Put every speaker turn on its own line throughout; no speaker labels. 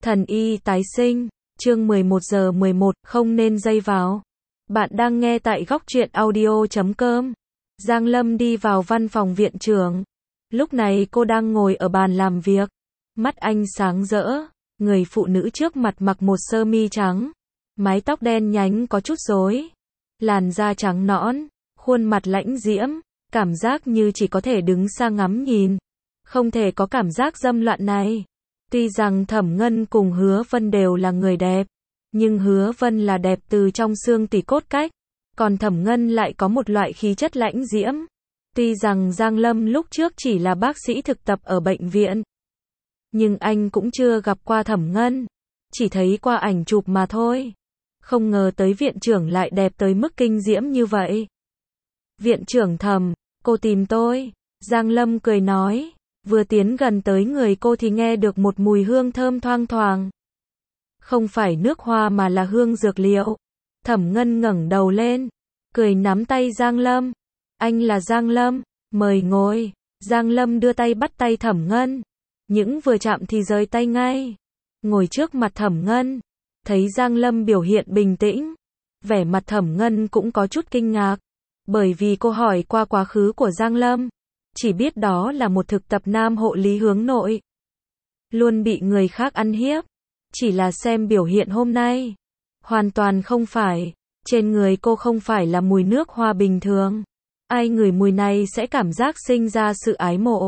Thần y tái sinh, chương 11 giờ 11, không nên dây vào. Bạn đang nghe tại góc truyện audio.com. Giang Lâm đi vào văn phòng viện trưởng. Lúc này cô đang ngồi ở bàn làm việc. Mắt anh sáng rỡ. Người phụ nữ trước mặt mặc một sơ mi trắng. Mái tóc đen nhánh có chút rối. Làn da trắng nõn. Khuôn mặt lãnh diễm. Cảm giác như chỉ có thể đứng xa ngắm nhìn. Không thể có cảm giác dâm loạn này. Tuy rằng Thẩm Ngân cùng Hứa Vân đều là người đẹp, nhưng Hứa Vân là đẹp từ trong xương tủy cốt cách, còn Thẩm Ngân lại có một loại khí chất lãnh diễm. Tuy rằng Giang Lâm lúc trước chỉ là bác sĩ thực tập ở bệnh viện, nhưng anh cũng chưa gặp qua Thẩm Ngân, chỉ thấy qua ảnh chụp mà thôi. Không ngờ tới viện trưởng lại đẹp tới mức kinh diễm như vậy. Viện trưởng Thẩm, cô tìm tôi. Giang Lâm cười nói. Vừa tiến gần tới người cô thì nghe được một mùi hương thơm thoang thoảng. Không phải nước hoa mà là hương dược liệu. Thẩm Ngân ngẩng đầu lên, cười nắm tay Giang Lâm. Anh là Giang Lâm, mời ngồi. Giang Lâm đưa tay bắt tay Thẩm Ngân. Những vừa chạm thì rời tay ngay. Ngồi trước mặt Thẩm Ngân. Thấy Giang Lâm biểu hiện bình tĩnh. Vẻ mặt Thẩm Ngân cũng có chút kinh ngạc. Bởi vì cô hỏi qua quá khứ của Giang Lâm. Chỉ biết đó là một thực tập nam hộ lý hướng nội. Luôn bị người khác ăn hiếp. Chỉ là xem biểu hiện hôm nay. Hoàn toàn không phải. Trên người cô không phải là mùi nước hoa bình thường. Ai ngửi mùi này sẽ cảm giác sinh ra sự ái mộ.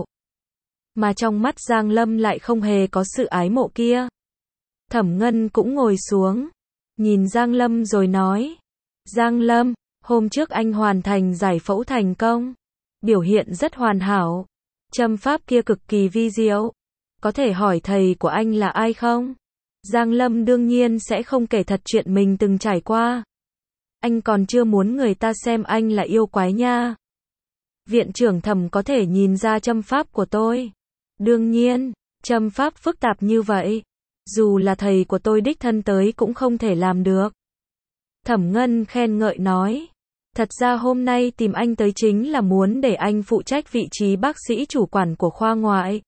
Mà trong mắt Giang Lâm lại không hề có sự ái mộ kia. Thẩm Ngân cũng ngồi xuống. Nhìn Giang Lâm rồi nói. Giang Lâm, hôm trước anh hoàn thành giải phẫu thành công. Biểu hiện rất hoàn hảo. Châm pháp kia cực kỳ vi diệu. Có thể hỏi thầy của anh là ai không? Giang Lâm đương nhiên sẽ không kể thật chuyện mình từng trải qua. Anh còn chưa muốn người ta xem anh là yêu quái nha. Viện trưởng Thẩm có thể nhìn ra châm pháp của tôi. Đương nhiên, châm pháp phức tạp như vậy. Dù là thầy của tôi đích thân tới cũng không thể làm được. Thẩm Ngân khen ngợi nói. Thật ra hôm nay tìm anh tới chính là muốn để anh phụ trách vị trí bác sĩ chủ quản của khoa ngoại.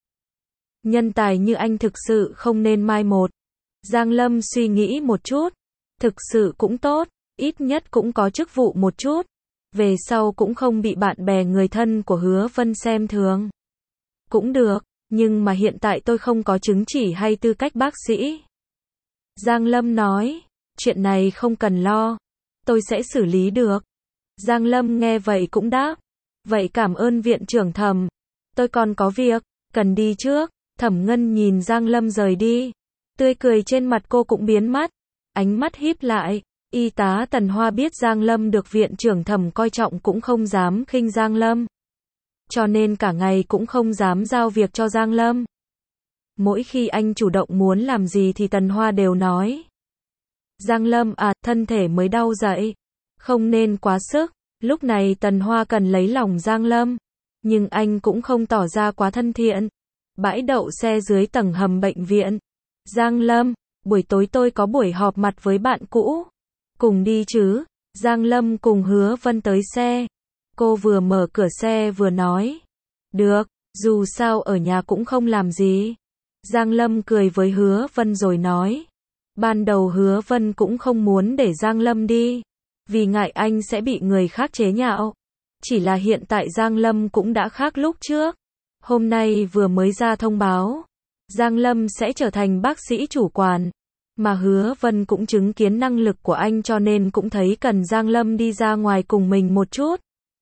Nhân tài như anh thực sự không nên mai một. Giang Lâm suy nghĩ một chút. Thực sự cũng tốt, ít nhất cũng có chức vụ một chút. Về sau cũng không bị bạn bè người thân của Hứa Vân xem thường. Cũng được, nhưng mà hiện tại tôi không có chứng chỉ hay tư cách bác sĩ. Giang Lâm nói, chuyện này không cần lo. Tôi sẽ xử lý được. Giang Lâm nghe vậy cũng đáp. Vậy cảm ơn viện trưởng Thẩm. Tôi còn có việc, cần đi trước. Thẩm Ngân nhìn Giang Lâm rời đi. Tươi cười trên mặt cô cũng biến mất. Ánh mắt híp lại. Y tá Tần Hoa biết Giang Lâm được viện trưởng Thẩm coi trọng cũng không dám khinh Giang Lâm. Cho nên cả ngày cũng không dám giao việc cho Giang Lâm. Mỗi khi anh chủ động muốn làm gì thì Tần Hoa đều nói. Giang Lâm à, thân thể mới đau dậy. Không nên quá sức. Lúc này Tần Hoa cần lấy lòng Giang Lâm. Nhưng anh cũng không tỏ ra quá thân thiện. Bãi đậu xe dưới tầng hầm bệnh viện. Giang Lâm, buổi tối tôi có buổi họp mặt với bạn cũ. Cùng đi chứ? Giang Lâm cùng Hứa Vân tới xe. Cô vừa mở cửa xe vừa nói. Được, dù sao ở nhà cũng không làm gì. Giang Lâm cười với Hứa Vân rồi nói. Ban đầu Hứa Vân cũng không muốn để Giang Lâm đi. Vì ngại anh sẽ bị người khác chế nhạo. Chỉ là hiện tại Giang Lâm cũng đã khác lúc trước. Hôm nay vừa mới ra thông báo. Giang Lâm sẽ trở thành bác sĩ chủ quản. Mà Hứa Vân cũng chứng kiến năng lực của anh cho nên cũng thấy cần Giang Lâm đi ra ngoài cùng mình một chút.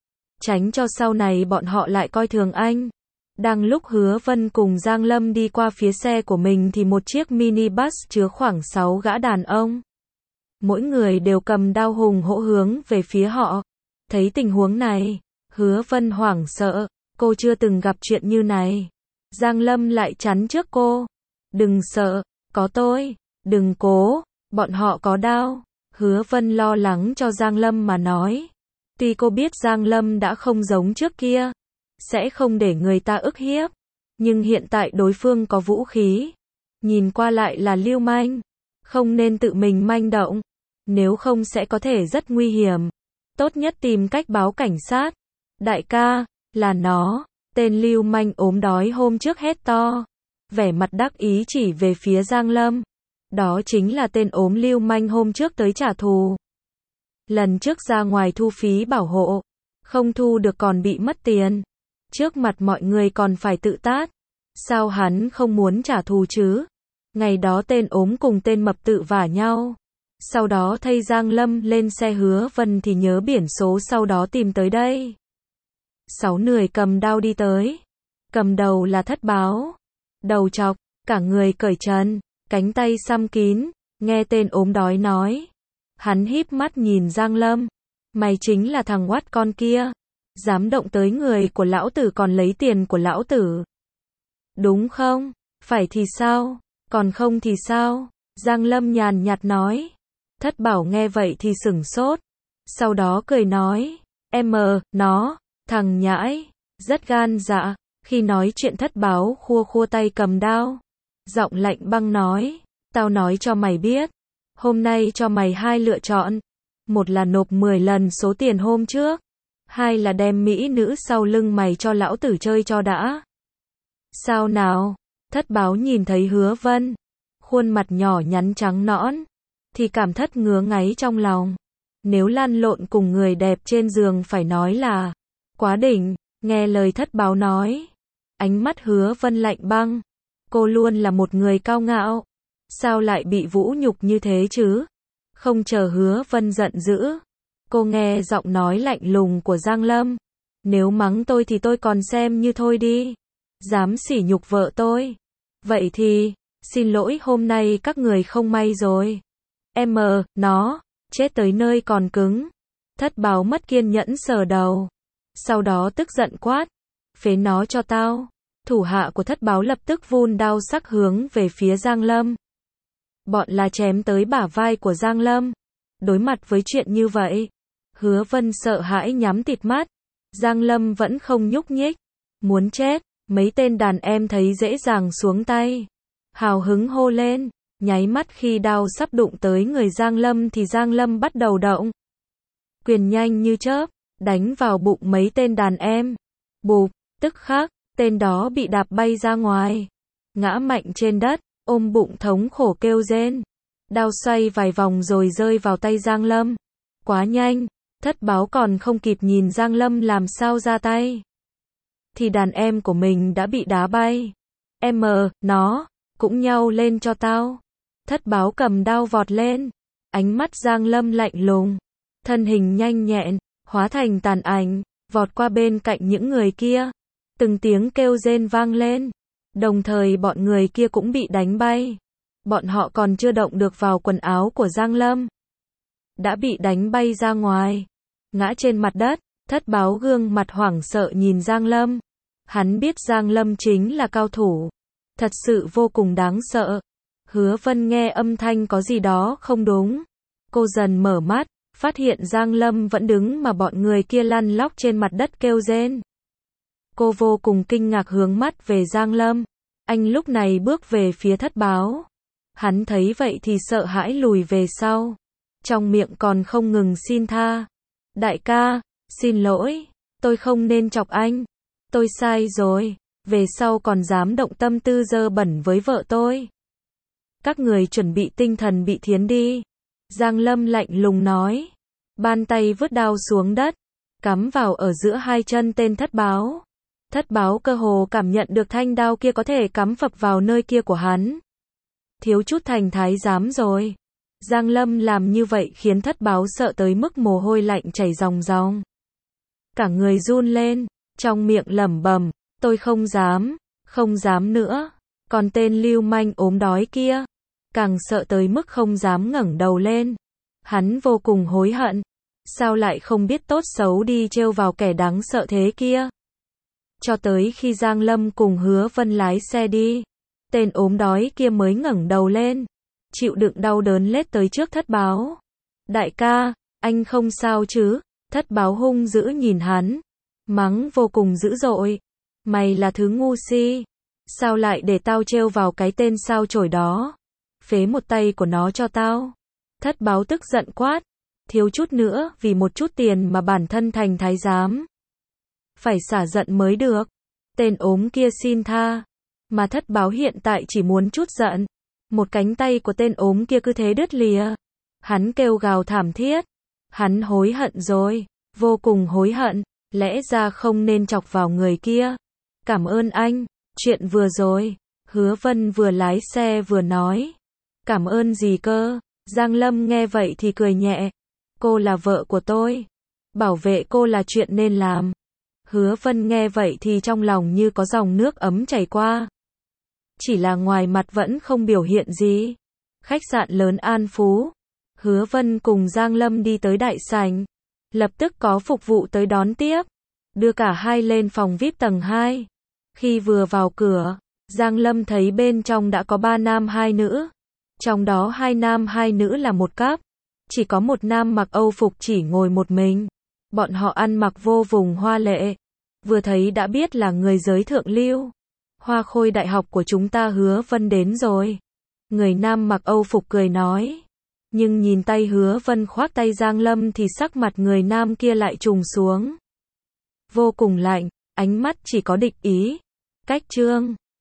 Tránh cho sau này bọn họ lại coi thường anh. Đang lúc Hứa Vân cùng Giang Lâm đi qua phía xe của mình thì một chiếc minibus chứa khoảng 6 gã đàn ông. Mỗi người đều cầm đao hùng hổ hướng về phía họ. Thấy tình huống này, Hứa Vân hoảng sợ, cô chưa từng gặp chuyện như này. Giang Lâm lại chắn trước cô. Đừng sợ, có tôi, đừng cố, bọn họ có đao. Hứa Vân lo lắng cho Giang Lâm mà nói. Tuy cô biết Giang Lâm đã không giống trước kia, sẽ không để người ta ức hiếp. Nhưng hiện tại đối phương có vũ khí. Nhìn qua lại là lưu manh. Không nên tự mình manh động. Nếu không sẽ có thể rất nguy hiểm. Tốt nhất tìm cách báo cảnh sát. Đại ca, là nó. Tên lưu manh ốm đói hôm trước hét to. Vẻ mặt đắc ý chỉ về phía Giang Lâm. Đó chính là tên ốm lưu manh hôm trước tới trả thù. Lần trước ra ngoài thu phí bảo hộ, không thu được còn bị mất tiền. Trước mặt mọi người còn phải tự tát. Sao hắn không muốn trả thù chứ? Ngày đó tên ốm cùng tên mập tự vả nhau. Sau đó thay Giang Lâm lên xe Hứa Vân thì nhớ biển số sau đó tìm tới đây. 6 người cầm đao đi tới. Cầm đầu là Thất Báo. Đầu chọc, cả người cởi trần, cánh tay xăm kín, nghe tên ốm đói nói. Hắn híp mắt nhìn Giang Lâm. Mày chính là thằng oát con kia. Dám động tới người của lão tử còn lấy tiền của lão tử. Đúng không? Phải thì sao? Còn không thì sao? Giang Lâm nhàn nhạt nói. Thất Bảo nghe vậy thì sửng sốt. Sau đó cười nói. Nó, thằng nhãi, rất gan dạ. Khi nói chuyện Thất Báo khua khua tay cầm đao. Giọng lạnh băng nói. Tao nói cho mày biết. Hôm nay cho mày 2 lựa chọn. Một là nộp 10 lần số tiền hôm trước. 2 là đem mỹ nữ sau lưng mày cho lão tử chơi cho đã. Sao nào? Thất Báo nhìn thấy Hứa Vân. Khuôn mặt nhỏ nhắn trắng nõn. Thì cảm thất ngứa ngáy trong lòng. Nếu lăn lộn cùng người đẹp trên giường phải nói là quá đỉnh. Nghe lời Thất Báo nói. Ánh mắt Hứa Vân lạnh băng. Cô luôn là một người cao ngạo. Sao lại bị vũ nhục như thế chứ? Không chờ Hứa Vân giận dữ. Cô nghe giọng nói lạnh lùng của Giang Lâm. Nếu mắng tôi thì tôi còn xem như thôi đi. Dám sỉ nhục vợ tôi. Vậy thì, xin lỗi hôm nay các người không may rồi. Nó, chết tới nơi còn cứng. Thất Báo mất kiên nhẫn sờ đầu. Sau đó tức giận quát. Phế nó cho tao. Thủ hạ của Thất Báo lập tức vun đao sắc hướng về phía Giang Lâm. Bọn là chém tới bả vai của Giang Lâm. Đối mặt với chuyện như vậy, Hứa Vân sợ hãi nhắm tịt mắt. Giang Lâm vẫn không nhúc nhích. Muốn chết, mấy tên đàn em thấy dễ dàng xuống tay. Hào hứng hô lên. Nháy mắt khi đao sắp đụng tới người Giang Lâm thì Giang Lâm bắt đầu động. Quyền nhanh như chớp, đánh vào bụng mấy tên đàn em. Bụp, tức khắc, tên đó bị đạp bay ra ngoài. Ngã mạnh trên đất, ôm bụng thống khổ kêu rên. Đao xoay vài vòng rồi rơi vào tay Giang Lâm. Quá nhanh, Thất Báo còn không kịp nhìn Giang Lâm làm sao ra tay. Thì đàn em của mình đã bị đá bay. Nó, cũng nhau lên cho tao. Thất Báo cầm đao vọt lên. Ánh mắt Giang Lâm lạnh lùng. Thân hình nhanh nhẹn, hóa thành tàn ảnh, vọt qua bên cạnh những người kia. Từng tiếng kêu rên vang lên. Đồng thời bọn người kia cũng bị đánh bay. Bọn họ còn chưa động được vào quần áo của Giang Lâm. Đã bị đánh bay ra ngoài. Ngã trên mặt đất, Thất Báo gương mặt hoảng sợ nhìn Giang Lâm. Hắn biết Giang Lâm chính là cao thủ. Thật sự vô cùng đáng sợ. Hứa Vân nghe âm thanh có gì đó không đúng. Cô dần mở mắt, phát hiện Giang Lâm vẫn đứng mà bọn người kia lăn lóc trên mặt đất kêu rên. Cô vô cùng kinh ngạc hướng mắt về Giang Lâm. Anh lúc này bước về phía Thất Báo. Hắn thấy vậy thì sợ hãi lùi về sau. Trong miệng còn không ngừng xin tha. Đại ca, xin lỗi, tôi không nên chọc anh. Tôi sai rồi, về sau còn dám động tâm tư dơ bẩn với vợ tôi. Các người chuẩn bị tinh thần bị thiến đi. Giang Lâm lạnh lùng nói. Bàn tay vứt đao xuống đất, cắm vào ở giữa hai chân tên Thất Báo. Thất Báo cơ hồ cảm nhận được thanh đao kia có thể cắm phập vào nơi kia của hắn. Thiếu chút thành thái giám rồi. Giang Lâm làm như vậy khiến Thất Báo sợ tới mức mồ hôi lạnh chảy ròng ròng. Cả người run lên, trong miệng lẩm bẩm, tôi không dám nữa. Còn tên lưu manh ốm đói kia, càng sợ tới mức không dám ngẩng đầu lên. Hắn vô cùng hối hận. Sao lại không biết tốt xấu đi trêu vào kẻ đáng sợ thế kia. Cho tới khi Giang Lâm cùng Hứa Vân lái xe đi, tên ốm đói kia mới ngẩng đầu lên, chịu đựng đau đớn lết tới trước Thất Báo. Đại ca, anh không sao chứ? Thất Báo hung dữ nhìn hắn, mắng vô cùng dữ dội. Mày là thứ ngu si. Sao lại để tao trêu vào cái tên sao chổi đó? Phế một tay của nó cho tao. Thất Báo tức giận quát. Thiếu chút nữa vì một chút tiền mà bản thân thành thái giám. Phải xả giận mới được. Tên ốm kia xin tha. Mà Thất Báo hiện tại chỉ muốn chút giận. Một cánh tay của tên ốm kia cứ thế đứt lìa. Hắn kêu gào thảm thiết. Hắn hối hận rồi, vô cùng hối hận, lẽ ra không nên chọc vào người kia. Cảm ơn anh, chuyện vừa rồi, Hứa Vân vừa lái xe vừa nói. Cảm ơn gì cơ? Giang Lâm nghe vậy thì cười nhẹ. Cô là vợ của tôi. Bảo vệ cô là chuyện nên làm. Hứa Vân nghe vậy thì trong lòng như có dòng nước ấm chảy qua. Chỉ là ngoài mặt vẫn không biểu hiện gì. Khách sạn lớn An Phú. Hứa Vân cùng Giang Lâm đi tới đại sảnh. Lập tức có phục vụ tới đón tiếp. Đưa cả hai lên phòng VIP tầng 2. Khi vừa vào cửa, Giang Lâm thấy bên trong đã có 3 nam 2 nữ. Trong đó 2 nam 2 nữ là một cặp. Chỉ có một nam mặc Âu phục chỉ ngồi một mình. Bọn họ ăn mặc vô vùng hoa lệ. Vừa thấy đã biết là người giới thượng lưu. Hoa khôi đại học của chúng ta Hứa Vân đến rồi. Người nam mặc Âu phục cười nói. Nhưng nhìn tay Hứa Vân khoác tay Giang Lâm thì sắc mặt người nam kia lại trùng xuống. Vô cùng lạnh, ánh mắt chỉ có địch ý. Cách chương